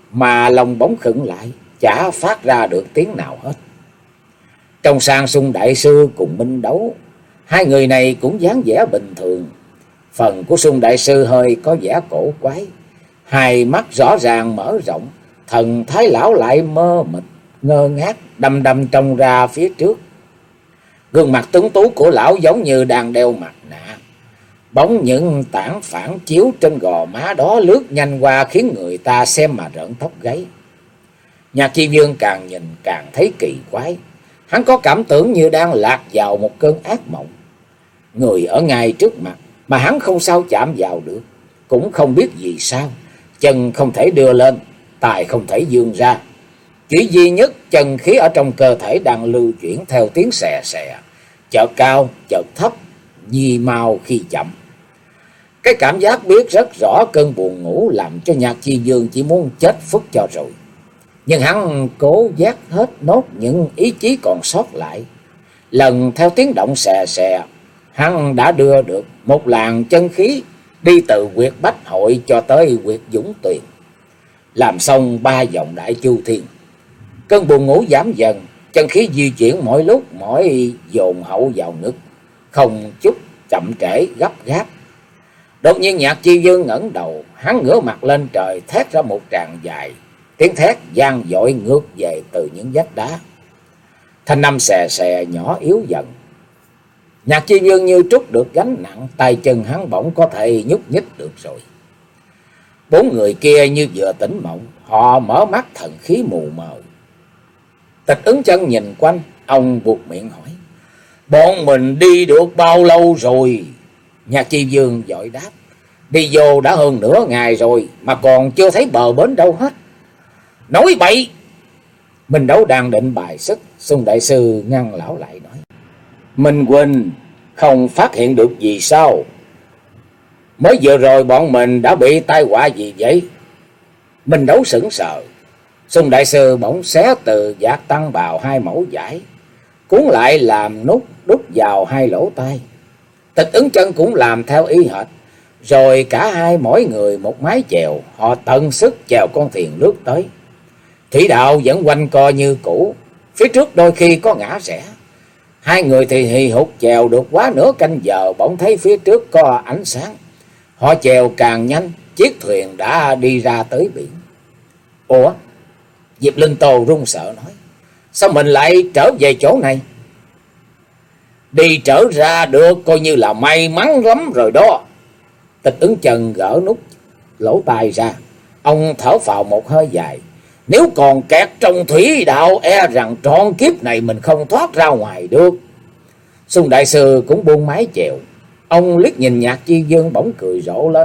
mà lòng bỗng khựng lại, chả phát ra được tiếng nào hết. Trong sàn Sung đại sư cùng Minh Đấu, hai người này cũng dáng vẻ bình thường. Phần của Sung đại sư hơi có vẻ cổ quái, hai mắt rõ ràng mở rộng, thần thái lão lại mơ mịt, ngơ ngác, đăm đăm trông ra phía trước. Gương mặt tuấn tú của lão giống như đang đeo mặt nạ. Bóng những tảng phản chiếu trên gò má đó lướt nhanh qua khiến người ta xem mà rợn tóc gáy. Nhạc Chi Dương càng nhìn càng thấy kỳ quái. Hắn có cảm tưởng như đang lạc vào một cơn ác mộng. Người ở ngay trước mặt mà hắn không sao chạm vào được, cũng không biết vì sao. Chân không thể đưa lên, tài không thể vươn ra. Chỉ duy nhất chân khí ở trong cơ thể đang lưu chuyển theo tiếng xè xè, chợt cao, chợt thấp, nhi mau khi chậm. Cái cảm giác biết rất rõ cơn buồn ngủ làm cho Nhạc Chi Dương chỉ muốn chết phức cho rồi. Nhưng hắn cố vác hết nốt những ý chí còn sót lại. Lần theo tiếng động xè xè, hắn đã đưa được một làn chân khí đi từ huyệt Bách Hội cho tới huyệt Dũng Tuyền. Làm xong ba vòng Đại Chu Thiên, cơn buồn ngủ giảm dần, chân khí di chuyển mỗi lúc mỗi dồn hậu vào ngực, không chút chậm trễ gấp gáp. Đột nhiên Nhạc Chi Dương ngẩng đầu, hắn ngửa mặt lên trời thét ra một tràng dài. Tiếng thét vang dội ngược về từ những vách đá. Thanh âm xè xè nhỏ yếu dần. Nhạc Chi Dương như trút được gánh nặng, tay chân hắn bỗng có thể nhúc nhích được rồi. Bốn người kia như vừa tỉnh mộng, họ mở mắt thần khí mù mờ. Tịch Ứng Chân nhìn quanh, ông buột miệng hỏi: bọn mình đi được bao lâu rồi? Nhạc Chi Dương vội đáp: đi vô đã hơn nửa ngày rồi mà còn chưa thấy bờ bến đâu hết. Nói bậy! Minh Đấu đang định bài sức, Sung đại sư ngăn lão lại nói: Minh huynh không phát hiện được gì sao? Mới vừa rồi bọn mình đã bị tai họa gì vậy? Minh Đấu sững sờ. Sung đại sư bỗng xé từ vạt tăng bào hai mẩu vải, cuốn lại làm nút đút vào hai lỗ tai. Tịch Ứng Chân cũng làm theo y hệt. Rồi cả hai mỗi người một mái chèo, họ tận sức chèo con thuyền lướt tới. Thủy đạo vẫn quanh co như cũ, phía trước đôi khi có ngã rẽ. Hai người thì hì hục chèo được quá nửa canh giờ, bỗng thấy phía trước có ánh sáng. Họ chèo càng nhanh, chiếc thuyền đã đi ra tới biển. Ủa? Diệp Linh Tô run sợ nói: sao mình lại trở về chỗ này? Đi trở ra được coi như là may mắn lắm rồi đó. Tịch Ứng Chân gỡ nút lỗ tai ra, ông thở phào một hơi dài. Nếu còn kẹt trong thủy đạo, e rằng trọn kiếp này mình không thoát ra ngoài được. Sung đại sư cũng buông mái chèo. Ông liếc nhìn Nhạc Chi Dương bỗng cười rộ lên: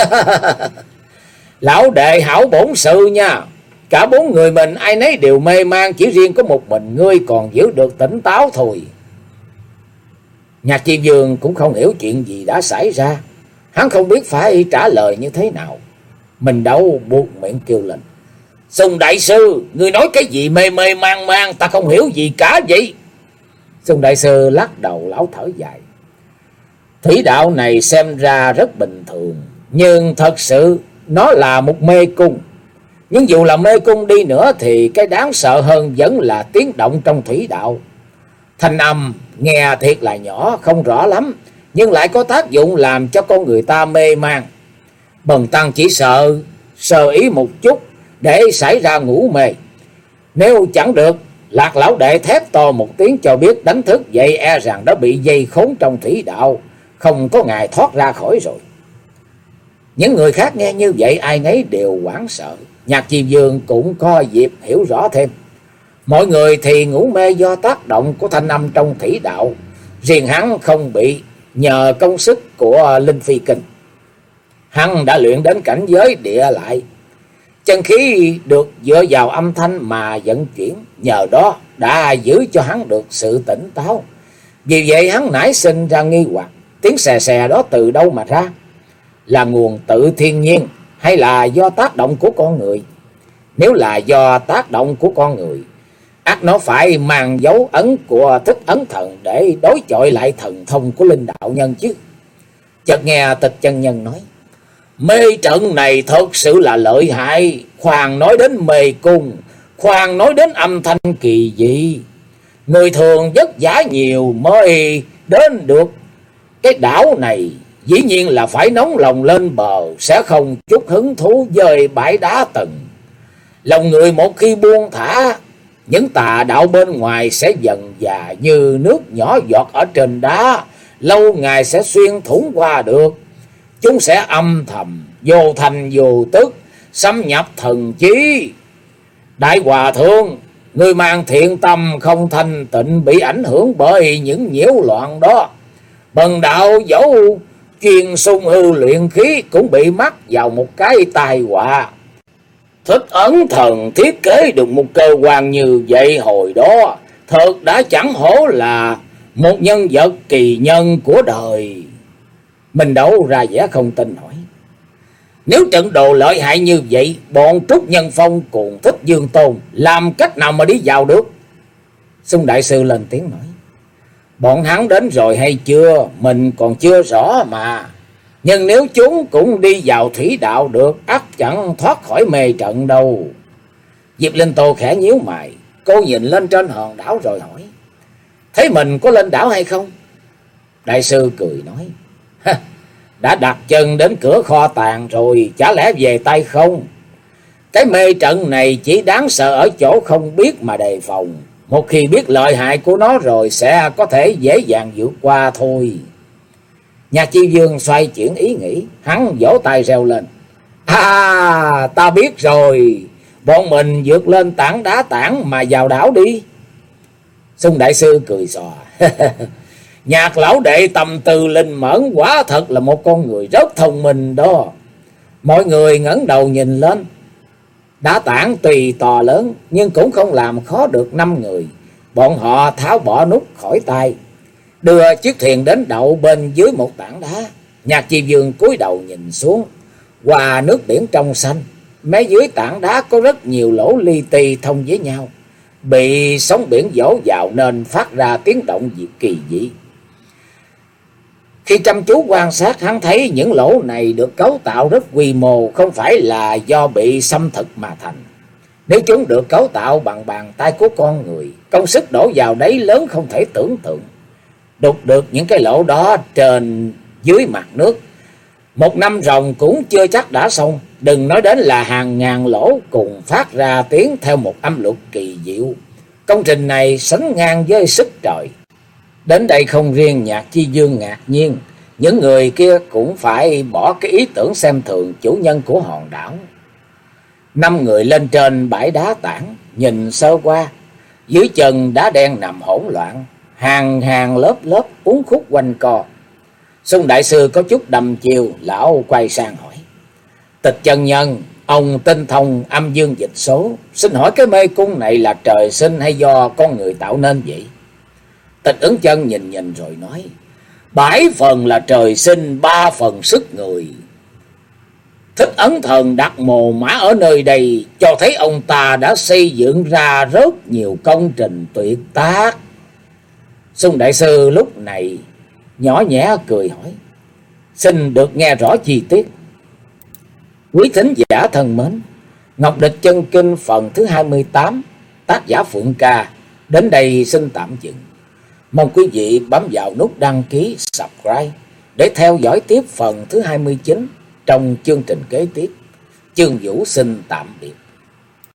lão đệ hảo bổn sự nha. Cả bốn người mình ai nấy đều mê man, chỉ riêng có một mình ngươi còn giữ được tỉnh táo thôi. Nhạc Chi Dương cũng không hiểu chuyện gì đã xảy ra. Hắn không biết phải trả lời như thế nào. Mình đâu buộc miệng kêu lên: Sung đại sư, ngươi nói cái gì mê mê man man, ta không hiểu gì cả vậy. Sung đại sư lắc đầu lão thở dài: thủy đạo này xem ra rất bình thường, nhưng thật sự nó là một mê cung. Nhưng dù là mê cung đi nữa thì cái đáng sợ hơn vẫn là tiếng động trong thủy đạo. Thanh âm nghe thiệt là nhỏ, không rõ lắm, nhưng lại có tác dụng làm cho con người ta mê man. Bần tăng chỉ sợ sơ ý một chút để xảy ra ngủ mê. Nếu chẳng được, Lạc lão đệ thét to một tiếng cho biết đánh thức, vậy e rằng đã bị dây khốn trong thủy đạo, không có ngày thoát ra khỏi rồi. Những người khác nghe như vậy ai nấy đều hoảng sợ. Nhạc Chi Dương cũng có dịp hiểu rõ thêm. Mọi người thì ngủ mê do tác động của thanh âm trong thủy đạo, riêng hắn không bị nhờ công sức của Linh Phi Kinh. Hắn đã luyện đến cảnh giới địa lại, chân khí được dựa vào âm thanh mà vận chuyển, nhờ đó đã giữ cho hắn được sự tỉnh táo. Vì vậy hắn nảy sinh ra nghi hoặc, tiếng xè xè đó từ đâu mà ra? Là nguồn tự thiên nhiên hay là do tác động của con người? Nếu là do tác động của con người, ắt nó phải mang dấu ấn của Thích Ấn Thần để đối chọi lại thần thông của linh đạo nhân chứ. Chợt nghe Tịch chân nhân nói: Mê trận này thật sự là lợi hại. Khoan nói đến mê cung, khoan nói đến âm thanh kỳ dị. Người thường vất vả nhiều mới đến được cái đảo này, dĩ nhiên là phải nóng lòng lên bờ, sẽ không chút hứng thú với bãi đá tầng. Lòng người một khi buông thả, những tà đạo bên ngoài sẽ dần dà như nước nhỏ giọt ở trên đá, lâu ngày sẽ xuyên thủng qua được. Chúng sẽ âm thầm, vô thành vô tức, xâm nhập thần trí. Đại hòa thượng, người mang thiện tâm không thanh tịnh bị ảnh hưởng bởi những nhiễu loạn đó. Bần đạo dẫu chuyên sung hư luyện khí cũng bị mắc vào một cái tai họa. Thích Ấn Thần thiết kế được một cơ quan như vậy hồi đó, thật đã chẳng hổ là một nhân vật kỳ nhân của đời. Mình Đấu ra vẻ không tin hỏi: nếu trận đồ lợi hại như vậy, bọn Trúc Nhân Phong cùng Thích Dương Tôn làm cách nào mà đi vào được? Xung đại sư lên tiếng nói: bọn hắn đến rồi hay chưa, mình còn chưa rõ mà. Nhưng nếu chúng cũng đi vào thủy đạo được, ắt chẳng thoát khỏi mê trận đâu. Diệp Linh Tô khẽ nhíu mày, cô nhìn lên trên hòn đảo rồi hỏi: thế mình có lên đảo hay không? Đại sư cười nói: đã đặt chân đến cửa kho tàng rồi, chả lẽ về tay không? Cái mê trận này chỉ đáng sợ ở chỗ không biết mà đề phòng. Một khi biết lợi hại của nó rồi sẽ có thể dễ dàng vượt qua thôi. Nhà Chi Dương xoay chuyển ý nghĩ, hắn vỗ tay reo lên: à, ta biết rồi, bọn mình vượt lên tảng đá tảng mà vào đảo đi. Xung đại sư cười xòa: Nhạc lão đệ tâm tư linh mẫn, quả thật là một con người rất thông minh đó. Mọi người ngẩng đầu nhìn lên. Đá tảng tùy to lớn nhưng cũng không làm khó được năm người. Bọn họ tháo bỏ nút khỏi tay, đưa chiếc thuyền đến đậu bên dưới một tảng đá. Nhạc Chi Dương cúi đầu nhìn xuống, qua nước biển trong xanh, mé dưới tảng đá có rất nhiều lỗ li ti thông với nhau, bị sóng biển vỗ vào nên phát ra tiếng động dị kỳ dị. Khi chăm chú quan sát, hắn thấy những lỗ này được cấu tạo rất quy mô, không phải là do bị xâm thực mà thành. Nếu chúng được cấu tạo bằng bàn tay của con người, công sức đổ vào đấy lớn không thể tưởng tượng. Đục được những cái lỗ đó trên dưới mặt nước, một năm ròng cũng chưa chắc đã xong, đừng nói đến là hàng ngàn lỗ cùng phát ra tiếng theo một âm luật kỳ diệu. Công trình này sánh ngang với sức trời. Đến đây không riêng Nhạc Chi Dương ngạc nhiên, những người kia cũng phải bỏ cái ý tưởng xem thường chủ nhân của hòn đảo. Năm người lên trên bãi đá tảng, nhìn sơ qua, dưới chân đá đen nằm hỗn loạn, hàng hàng lớp lớp uốn khúc quanh co. Xung đại sư có chút đăm chiêu, lão quay sang hỏi: Tịch chân nhân, ông tinh thông âm dương dịch số, xin hỏi cái mê cung này là trời sinh hay do con người tạo nên vậy? Tịch Ứng Chân nhìn nhìn rồi nói: bảy phần là trời sinh, ba phần sức người. Thích Ấn Thần đặt mồ mã ở nơi đây, cho thấy ông ta đã xây dựng ra rất nhiều công trình tuyệt tác. Xung đại sư lúc này nhỏ nhẹ cười hỏi: xin được nghe rõ chi tiết. Quý thính giả thân mến, Ngọc Địch Chân Kinh phần thứ hai mươi tám, tác giả Phượng Ca đến đây xin tạm dừng. Mong quý vị bấm vào nút đăng ký, subscribe để theo dõi tiếp phần thứ hai mươi chín trong chương trình kế tiếp. Chương Vũ xin tạm biệt.